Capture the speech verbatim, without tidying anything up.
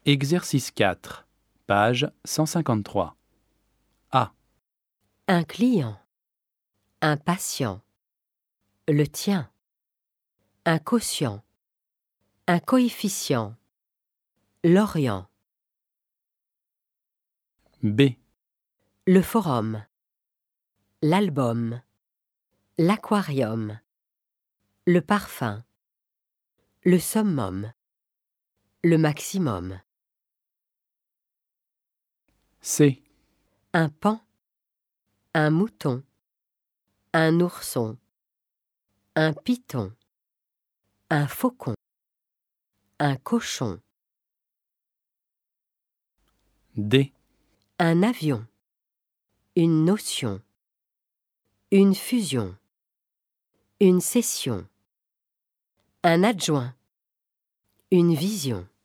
Exercice quatre, page cent cinquante-trois. A. Un client, un patient, le tien, un quotient, un coefficient, l'Orient, B. le forum, l'album, l'aquarium, le parfum, le summum, le maximum, C. un paon, un mouton, un ourson, un python, un faucon, un cochon, D. un avion, une notion, une fusion, une session, un adjoint, une vision.